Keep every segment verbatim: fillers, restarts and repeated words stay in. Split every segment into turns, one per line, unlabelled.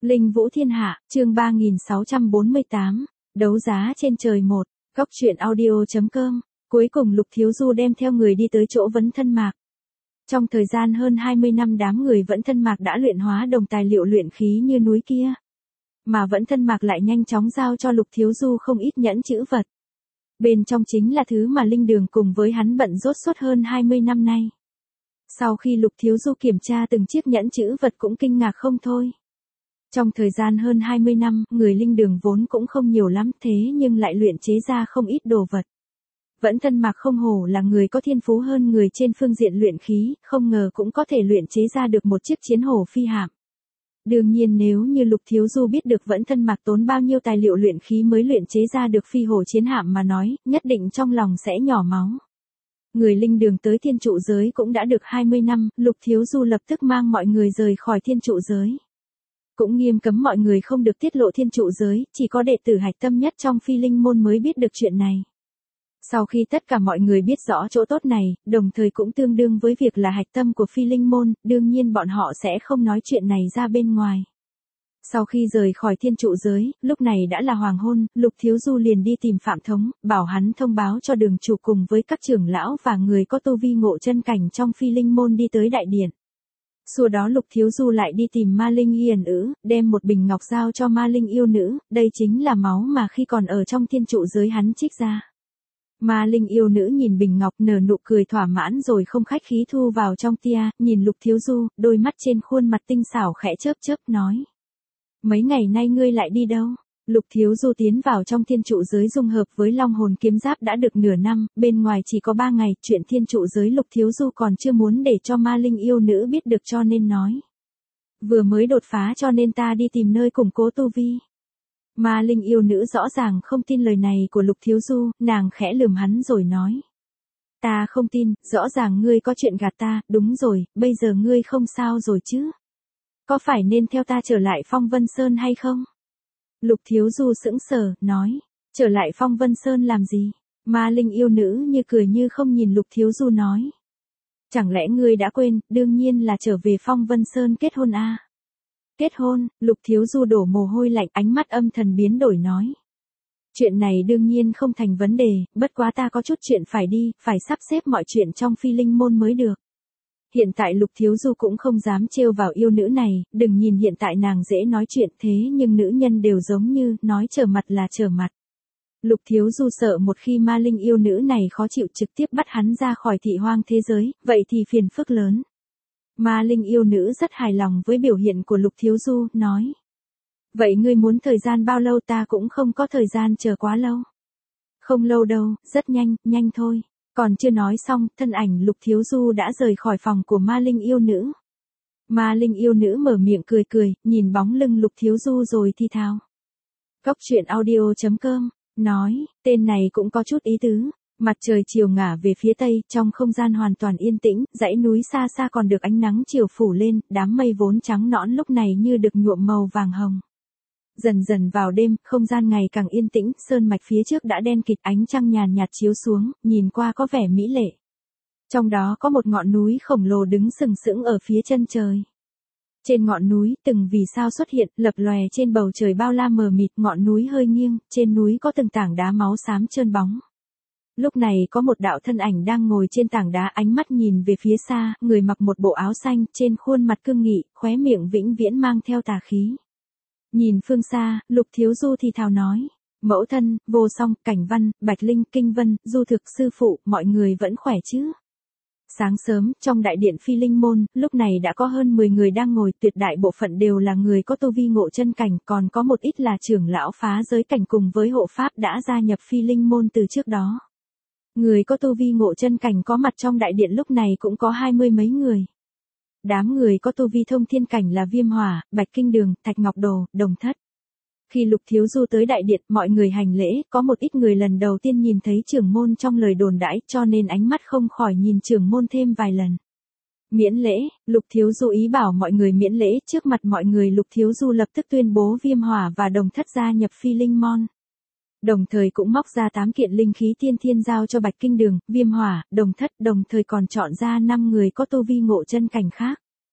Linh Vũ Thiên Hạ, chương ba nghìn sáu trăm bốn mươi tám, đấu giá trên trời một, góc truyện audio.com, cuối cùng Lục Thiếu Du đem theo người đi tới chỗ Vấn Thân Mạc. Trong thời gian hơn hai mươi năm đám người Vẫn Thân Mạc đã luyện hóa đồng tài liệu luyện khí như núi kia. Mà Vẫn Thân Mạc lại nhanh chóng giao cho Lục Thiếu Du không ít nhẫn chữ vật. Bên trong chính là thứ mà Linh Đường cùng với hắn bận rốt suốt hơn hai mươi năm nay. Sau khi Lục Thiếu Du kiểm tra từng chiếc nhẫn chữ vật cũng kinh ngạc không thôi. Trong thời gian hơn hai mươi năm, người Linh Đường vốn cũng không nhiều lắm thế nhưng lại luyện chế ra không ít đồ vật. Vẫn Thân Mạc không hổ là người có thiên phú hơn người trên phương diện luyện khí, không ngờ cũng có thể luyện chế ra được một chiếc chiến hổ phi hạm. Đương nhiên nếu như Lục Thiếu Du biết được Vẫn Thân Mạc tốn bao nhiêu tài liệu luyện khí mới luyện chế ra được phi hổ chiến hạm mà nói, nhất định trong lòng sẽ nhỏ máu. Người Linh Đường tới thiên trụ giới cũng đã được hai mươi năm, Lục Thiếu Du lập tức mang mọi người rời khỏi thiên trụ giới. Cũng nghiêm cấm mọi người không được tiết lộ thiên trụ giới, chỉ có đệ tử hạch tâm nhất trong phi linh môn mới biết được chuyện này. Sau khi tất cả mọi người biết rõ chỗ tốt này, đồng thời cũng tương đương với việc là hạch tâm của phi linh môn, đương nhiên bọn họ sẽ không nói chuyện này ra bên ngoài. Sau khi rời khỏi thiên trụ giới, lúc này đã là hoàng hôn, Lục Thiếu Du liền đi tìm Phạm Thống, bảo hắn thông báo cho đường chủ cùng với các trưởng lão và người có tu vi ngộ chân cảnh trong phi linh môn đi tới đại điện. Sau đó Lục Thiếu Du lại đi tìm Ma Linh Hiền Ữ, đem một bình ngọc giao cho Ma Linh yêu nữ, đây chính là máu mà khi còn ở trong thiên trụ giới hắn trích ra. Ma Linh yêu nữ nhìn bình ngọc nở nụ cười thỏa mãn rồi không khách khí thu vào trong tia, nhìn Lục Thiếu Du, đôi mắt trên khuôn mặt tinh xảo khẽ chớp chớp nói. Mấy ngày nay ngươi lại đi đâu? Lục Thiếu Du tiến vào trong thiên trụ giới dung hợp với Long Hồn Kiếm Giáp đã được nửa năm, bên ngoài chỉ có ba ngày, chuyện thiên trụ giới Lục Thiếu Du còn chưa muốn để cho Ma Linh yêu nữ biết được cho nên nói. Vừa mới đột phá cho nên ta đi tìm nơi củng cố tu vi. Ma Linh yêu nữ rõ ràng không tin lời này của Lục Thiếu Du, nàng khẽ lườm hắn rồi nói. Ta không tin, rõ ràng ngươi có chuyện gạt ta, đúng rồi, bây giờ ngươi không sao rồi chứ? Có phải nên theo ta trở lại Phong Vân Sơn hay không? Lục Thiếu Du sững sờ, nói, trở lại Phong Vân Sơn làm gì? Ma Linh yêu nữ như cười như không nhìn Lục Thiếu Du nói. Chẳng lẽ ngươi đã quên, đương nhiên là trở về Phong Vân Sơn kết hôn à? Kết hôn, Lục Thiếu Du đổ mồ hôi lạnh, ánh mắt âm thần biến đổi nói. Chuyện này đương nhiên không thành vấn đề, bất quá ta có chút chuyện phải đi, phải sắp xếp mọi chuyện trong phi linh môn mới được. Hiện tại Lục Thiếu Du cũng không dám trêu vào yêu nữ này, đừng nhìn hiện tại nàng dễ nói chuyện thế nhưng nữ nhân đều giống như, nói trở mặt là trở mặt. Lục Thiếu Du sợ một khi Ma Linh yêu nữ này khó chịu trực tiếp bắt hắn ra khỏi thị hoang thế giới, vậy thì phiền phức lớn. Ma Linh yêu nữ rất hài lòng với biểu hiện của Lục Thiếu Du, nói. Vậy ngươi muốn thời gian bao lâu? Ta cũng không có thời gian chờ quá lâu. Không lâu đâu, rất nhanh, nhanh thôi. Còn chưa nói xong, thân ảnh Lục Thiếu Du đã rời khỏi phòng của Ma Linh yêu nữ. Ma Linh yêu nữ mở miệng cười cười, nhìn bóng lưng Lục Thiếu Du rồi thi thào. Góc truyện audio.com, nói, tên này cũng có chút ý tứ. Mặt trời chiều ngả về phía tây, trong không gian hoàn toàn yên tĩnh, dãy núi xa xa còn được ánh nắng chiều phủ lên, đám mây vốn trắng nõn lúc này như được nhuộm màu vàng hồng. Dần dần vào đêm, không gian ngày càng yên tĩnh, sơn mạch phía trước đã đen kịt, ánh trăng nhàn nhạt chiếu xuống, nhìn qua có vẻ mỹ lệ. Trong đó có một ngọn núi khổng lồ đứng sừng sững ở phía chân trời. Trên ngọn núi, từng vì sao xuất hiện, lập lòe trên bầu trời bao la mờ mịt, ngọn núi hơi nghiêng, trên núi có từng tảng đá máu xám trơn bóng. Lúc này có một đạo thân ảnh đang ngồi trên tảng đá, ánh mắt nhìn về phía xa, người mặc một bộ áo xanh, trên khuôn mặt cương nghị, khóe miệng vĩnh viễn mang theo tà khí. Nhìn phương xa, Lục Thiếu Du thì thào nói, mẫu thân, Vô Song, Cảnh Văn, Bạch Linh, Kinh Vân, Du Thực, sư phụ, mọi người vẫn khỏe chứ? Sáng sớm, trong đại điện phi linh môn, lúc này đã có hơn mười người đang ngồi, tuyệt đại bộ phận đều là người có tu vi ngộ chân cảnh, còn có một ít là trưởng lão phá giới cảnh cùng với hộ pháp đã gia nhập phi linh môn từ trước đó. Người có tu vi ngộ chân cảnh có mặt trong đại điện lúc này cũng có hai mươi mấy người. Đám người có tu vi thông thiên cảnh là Viêm Hỏa, Bạch Kinh Đường, Thạch Ngọc Đồ, Đồng Thất. Khi Lục Thiếu Du tới đại điện, mọi người hành lễ, có một ít người lần đầu tiên nhìn thấy trưởng môn trong lời đồn đãi, cho nên ánh mắt không khỏi nhìn trưởng môn thêm vài lần. Miễn lễ, Lục Thiếu Du ý bảo mọi người miễn lễ, trước mặt mọi người Lục Thiếu Du lập tức tuyên bố Viêm Hỏa và Đồng Thất gia nhập phi linh môn. Đồng thời cũng móc ra tám kiện linh khí tiên thiên giao cho Bạch Kinh Đường, Viêm Hỏa, Đồng Thất, đồng thời còn chọn ra năm người có tu vi ngộ chân cảnh khác.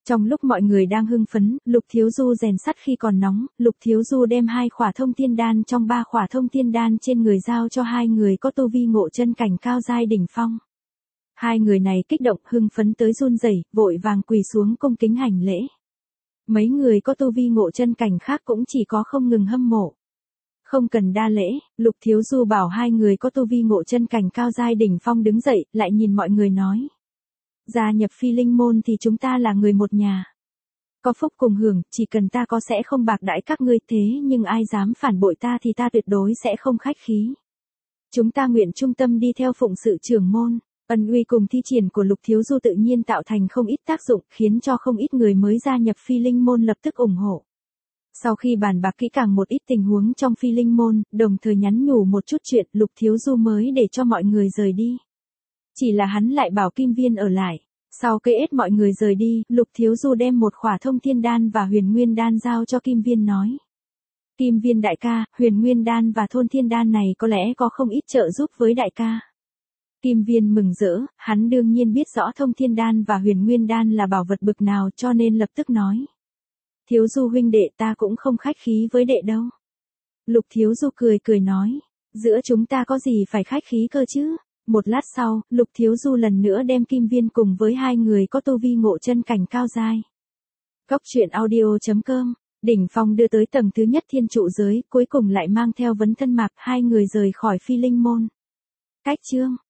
Trong lúc mọi người đang hưng phấn, Lục Thiếu Du rèn sắt khi còn nóng, Lục Thiếu Du đem hai khỏa thông thiên đan trong ba khỏa thông thiên đan trên người giao cho hai người có tu vi ngộ chân cảnh cao giai đỉnh phong. Hai người này kích động hưng phấn tới run rẩy, vội vàng quỳ xuống cung kính hành lễ. Mấy người có tu vi ngộ chân cảnh khác cũng chỉ có không ngừng hâm mộ. Không cần đa lễ, Lục Thiếu Du bảo hai người có tu vi ngộ chân cảnh cao giai đỉnh phong đứng dậy, lại nhìn mọi người nói. Gia nhập Phi Linh môn thì chúng ta là người một nhà. Có phúc cùng hưởng, chỉ cần ta có sẽ không bạc đãi các ngươi, thế nhưng ai dám phản bội ta thì ta tuyệt đối sẽ không khách khí. Chúng ta nguyện trung tâm đi theo phụng sự trưởng môn. Ân uy cùng thi triển của Lục Thiếu Du tự nhiên tạo thành không ít tác dụng, khiến cho không ít người mới gia nhập Phi Linh môn lập tức ủng hộ. Sau khi bàn bạc kỹ càng một ít tình huống trong Phi Linh môn, đồng thời nhắn nhủ một chút chuyện, Lục Thiếu Du mới để cho mọi người rời đi. Chỉ là hắn lại bảo Kim Viên ở lại. Sau cây ết mọi người rời đi, Lục Thiếu Du đem một khỏa thông thiên đan và huyền nguyên đan giao cho Kim Viên nói. Kim Viên đại ca, huyền nguyên đan và thôn thiên đan này có lẽ có không ít trợ giúp với đại ca. Kim Viên mừng rỡ, hắn đương nhiên biết rõ thông thiên đan và huyền nguyên đan là bảo vật bực nào cho nên lập tức nói. Thiếu Du huynh đệ, ta cũng không khách khí với đệ đâu. Lục Thiếu Du cười cười nói, giữa chúng ta có gì phải khách khí cơ chứ. Một lát sau, Lục Thiếu Du lần nữa đem Kim Viên cùng với hai người có tu vi ngộ chân cảnh cao giai. Góc truyện audio chấm com, đỉnh phong đưa tới tầng thứ nhất thiên trụ giới, cuối cùng lại mang theo vấn thân mạc hai người rời khỏi Phi Linh môn. Cách chương